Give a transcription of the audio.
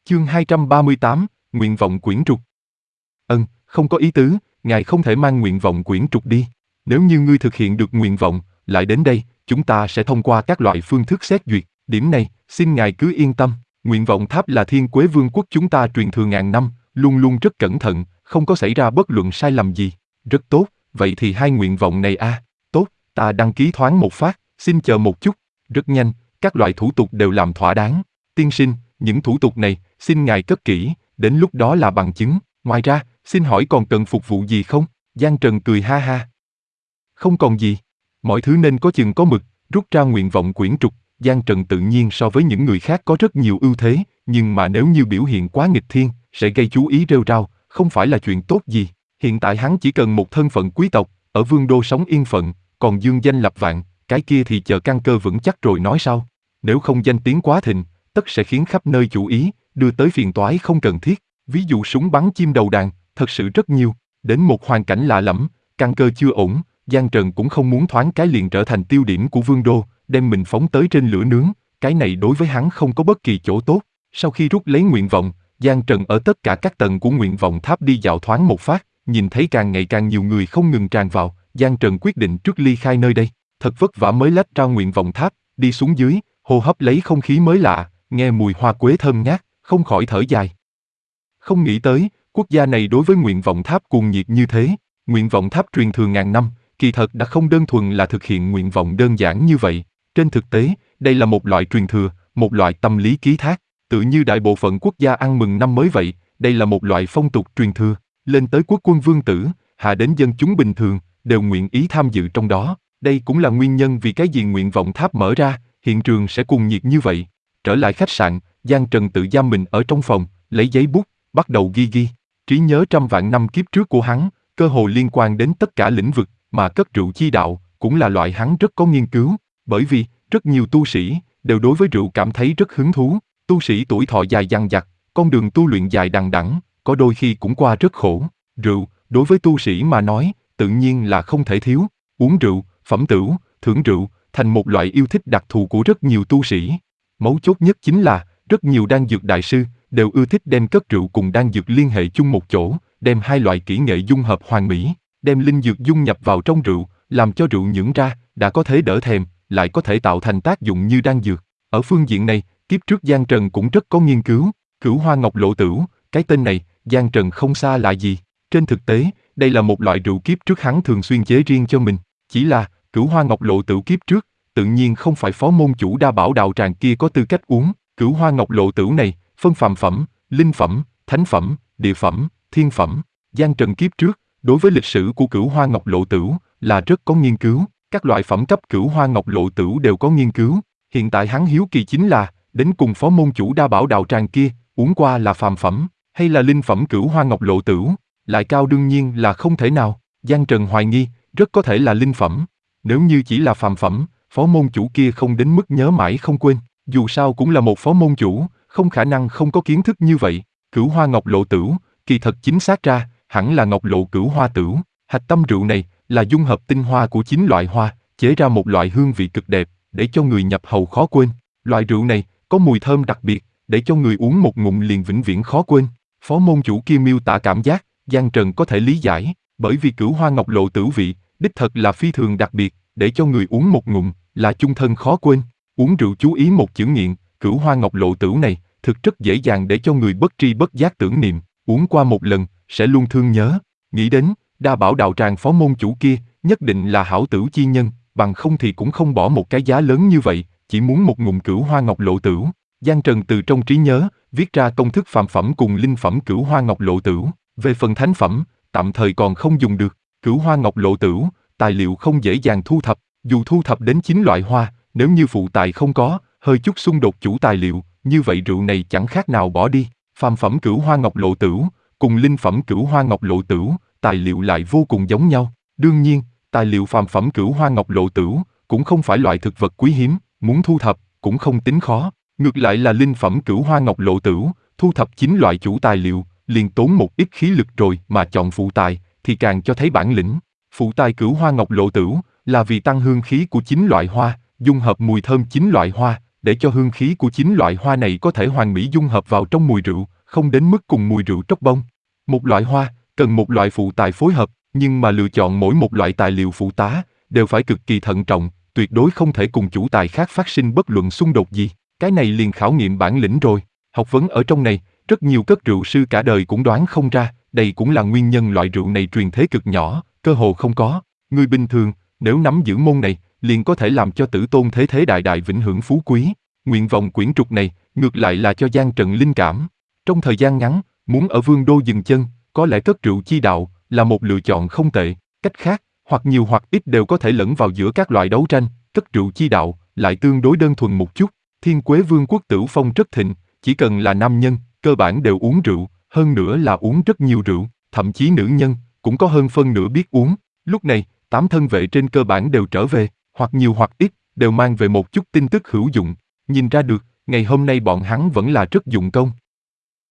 Chương 238, Nguyện vọng quyển trục. Không có ý tứ, ngài không thể mang nguyện vọng quyển trục đi. Nếu như ngươi thực hiện được nguyện vọng, lại đến đây, chúng ta sẽ thông qua các loại phương thức xét duyệt. Điểm này, xin ngài cứ yên tâm. Nguyện vọng tháp là Thiên Quế Vương quốc chúng ta truyền thừa ngàn năm, luôn luôn rất cẩn thận, không có xảy ra bất luận sai lầm gì. Rất tốt, vậy thì hai nguyện vọng này tốt, ta đăng ký thoáng một phát, xin chờ một chút. Rất nhanh, các loại thủ tục đều làm thỏa đáng. Tiên sinh, những thủ tục này, xin ngài cất kỹ, đến lúc đó là bằng chứng. Ngoài ra, xin hỏi còn cần phục vụ gì không? Giang Trần cười ha ha. Không còn gì. Mọi thứ nên có chừng có mực, rút ra nguyện vọng quyển trục. Giang Trần tự nhiên so với những người khác có rất nhiều ưu thế, nhưng mà nếu như biểu hiện quá nghịch thiên, sẽ gây chú ý rêu rao, không phải là chuyện tốt gì. Hiện tại hắn chỉ cần một thân phận quý tộc, ở vương đô sống yên phận, còn dương danh lập vạn, cái kia thì chờ căn cơ vững chắc rồi nói sau. Nếu không danh tiếng quá thịnh, tất sẽ khiến khắp nơi chú ý, đưa tới phiền toái không cần thiết. Ví dụ súng bắn chim đầu đàn, thật sự rất nhiều. Đến một hoàn cảnh lạ lẫm, căn cơ chưa ổn, Giang Trần cũng không muốn thoáng cái liền trở thành tiêu điểm của vương đô, đem mình phóng tới trên lửa nướng. Cái này đối với hắn không có bất kỳ chỗ tốt. Sau khi rút lấy nguyện vọng, Giang Trần ở tất cả các tầng của nguyện vọng tháp đi dạo thoáng một phát, nhìn thấy càng ngày càng nhiều người không ngừng tràn vào, Giang Trần quyết định trước ly khai nơi đây. Thật vất vả mới lách ra nguyện vọng tháp, đi xuống dưới, hô hấp lấy không khí mới lạ, nghe mùi hoa quế thơm ngát, không khỏi thở dài. Không nghĩ tới, quốc gia này đối với nguyện vọng tháp cuồng nhiệt như thế. Nguyện vọng tháp truyền thừa ngàn năm, kỳ thật đã không đơn thuần là thực hiện nguyện vọng đơn giản như vậy. Trên thực tế, đây là một loại truyền thừa, một loại tâm lý ký thác, tự như đại bộ phận quốc gia ăn mừng năm mới vậy, đây là một loại phong tục truyền thừa, lên tới quốc quân vương tử, hạ đến dân chúng bình thường, đều nguyện ý tham dự trong đó. Đây cũng là nguyên nhân vì cái gì nguyện vọng tháp mở ra, hiện trường sẽ cuồng nhiệt như vậy. Trở lại khách sạn, Giang Trần tự giam mình ở trong phòng, lấy giấy bút, bắt đầu ghi. Trí nhớ trăm vạn năm kiếp trước của hắn, cơ hồ liên quan đến tất cả lĩnh vực, mà cất rượu chi đạo, cũng là loại hắn rất có nghiên cứu, bởi vì, rất nhiều tu sĩ, đều đối với rượu cảm thấy rất hứng thú. Tu sĩ tuổi thọ dài dằng dặc, con đường tu luyện dài đằng đẵng, có đôi khi cũng qua rất khổ. Rượu, đối với tu sĩ mà nói, tự nhiên là không thể thiếu. Uống rượu, phẩm tửu, thưởng rượu, thành một loại yêu thích đặc thù của rất nhiều tu sĩ. Mấu chốt nhất chính là, rất nhiều đan dược đại sư, đều ưa thích đem cất rượu cùng đan dược liên hệ chung một chỗ, đem hai loại kỹ nghệ dung hợp hoàn mỹ, đem linh dược dung nhập vào trong rượu, làm cho rượu nhưỡng ra, đã có thể đỡ thèm, lại có thể tạo thành tác dụng như đan dược. Ở phương diện này, kiếp trước Giang Trần cũng rất có nghiên cứu. Cửu Hoa Ngọc Lộ Tửu, cái tên này, Giang Trần không xa lạ gì. Trên thực tế, đây là một loại rượu kiếp trước hắn thường xuyên chế riêng cho mình. Chỉ là, Cửu Hoa Ngọc Lộ Tửu kiếp trước, tự nhiên không phải phó môn chủ Đa Bảo đạo tràng kia có tư cách uống. Cửu Hoa Ngọc Lộ Tửu này, phân phàm phẩm, linh phẩm, thánh phẩm, địa phẩm, thiên phẩm. Giang Trần kiếp trước, đối với lịch sử của Cửu Hoa Ngọc Lộ Tửu, là rất có nghiên cứu. Các loại phẩm cấp Cửu Hoa Ngọc Lộ Tửu đều có nghiên cứu. Hiện tại hắn hiếu kỳ chính là, đến cùng phó môn chủ Đa Bảo đạo tràng kia, uống qua là phàm phẩm, hay là linh phẩm Cửu Hoa Ngọc Lộ Tửu, lại cao đương nhiên là không thể nào. Giang Trần hoài nghi, rất có thể là linh phẩm. Nếu như chỉ là phàm phẩm, phó môn chủ kia không đến mức nhớ mãi không quên, dù sao cũng là một phó môn chủ, không khả năng không có kiến thức như vậy. Cửu Hoa Ngọc Lộ Tửu, kỳ thật chính xác ra, hẳn là Ngọc Lộ Cửu Hoa Tửu. Hạch tâm rượu này, là dung hợp tinh hoa của 9 loại hoa, chế ra một loại hương vị cực đẹp, để cho người nhập hầu khó quên. Loại rượu này, có mùi thơm đặc biệt, để cho người uống một ngụm liền vĩnh viễn khó quên. Phó môn chủ kia miêu tả cảm giác, Giang Trần có thể lý giải, bởi vì Cửu Hoa Ngọc Lộ Tửu vị, đích thật là phi thường đặc biệt, để cho người uống một ngụm, là chung thân khó quên. Uống rượu chú ý một chữ nghiện, Cửu Hoa Ngọc Lộ Tửu này, thực rất dễ dàng để cho người bất tri bất giác tưởng niệm, uống qua một lần, sẽ luôn thương nhớ. Nghĩ đến, Đa Bảo đạo tràng phó môn chủ kia, nhất định là hảo tửu chi nhân, bằng không thì cũng không bỏ một cái giá lớn như vậy, chỉ muốn một ngụm Cửu Hoa Ngọc Lộ Tửu. Giang Trần từ trong trí nhớ, viết ra công thức phàm phẩm cùng linh phẩm Cửu Hoa Ngọc Lộ Tửu. Về phần thánh phẩm, tạm thời còn không dùng được. Cửu Hoa Ngọc Lộ Tửu, tài liệu không dễ dàng thu thập, dù thu thập đến 9 loại hoa, nếu như phụ tài không có, hơi chút xung đột chủ tài liệu, như vậy rượu này chẳng khác nào bỏ đi. Phàm phẩm Cửu Hoa Ngọc Lộ Tửu, cùng linh phẩm Cửu Hoa Ngọc Lộ Tửu, tài liệu lại vô cùng giống nhau. Đương nhiên, tài liệu phàm phẩm Cửu Hoa Ngọc Lộ Tửu, cũng không phải loại thực vật quý hiếm, muốn thu thập, cũng không tính khó. Ngược lại là linh phẩm Cửu Hoa Ngọc Lộ Tửu, thu thập 9 loại chủ tài liệu, liền tốn một ít khí lực rồi, mà chọn phụ tài, thì càng cho thấy bản lĩnh. Phụ tài Cửu Hoa Ngọc Lộ Tửu, là vì tăng hương khí của 9 loại hoa, dung hợp mùi thơm 9 loại hoa, để cho hương khí của chính loại hoa này có thể hoàn mỹ dung hợp vào trong mùi rượu, không đến mức cùng mùi rượu tróc bông. Một loại hoa cần một loại phụ tài phối hợp, nhưng mà lựa chọn mỗi một loại tài liệu phụ tá đều phải cực kỳ thận trọng, tuyệt đối không thể cùng chủ tài khác phát sinh bất luận xung đột gì. Cái này liền khảo nghiệm bản lĩnh rồi. Học vấn ở trong này, rất nhiều cất rượu sư cả đời cũng đoán không ra, đây cũng là nguyên nhân loại rượu này truyền thế cực nhỏ, cơ hồ không có. Người bình thường, nếu nắm giữ môn này, liền có thể làm cho tử tôn thế thế đại đại vĩnh hưởng phú quý. Nguyện vọng quyển trục này, ngược lại là cho Giang Trần linh cảm. Trong thời gian ngắn, muốn ở vương đô dừng chân, có lẽ cất rượu chi đạo là một lựa chọn không tệ. Cách khác, hoặc nhiều hoặc ít đều có thể lẫn vào giữa các loại đấu tranh, cất rượu chi đạo lại tương đối đơn thuần một chút. Thiên Quế Vương quốc tửu phong rất thịnh, chỉ cần là nam nhân, cơ bản đều uống rượu, hơn nữa là uống rất nhiều rượu, thậm chí nữ nhân cũng có hơn phân nửa biết uống. Lúc này, 8 thân vệ trên cơ bản đều trở về, hoặc nhiều hoặc ít, đều mang về một chút tin tức hữu dụng. Nhìn ra được, ngày hôm nay bọn hắn vẫn là rất dụng công.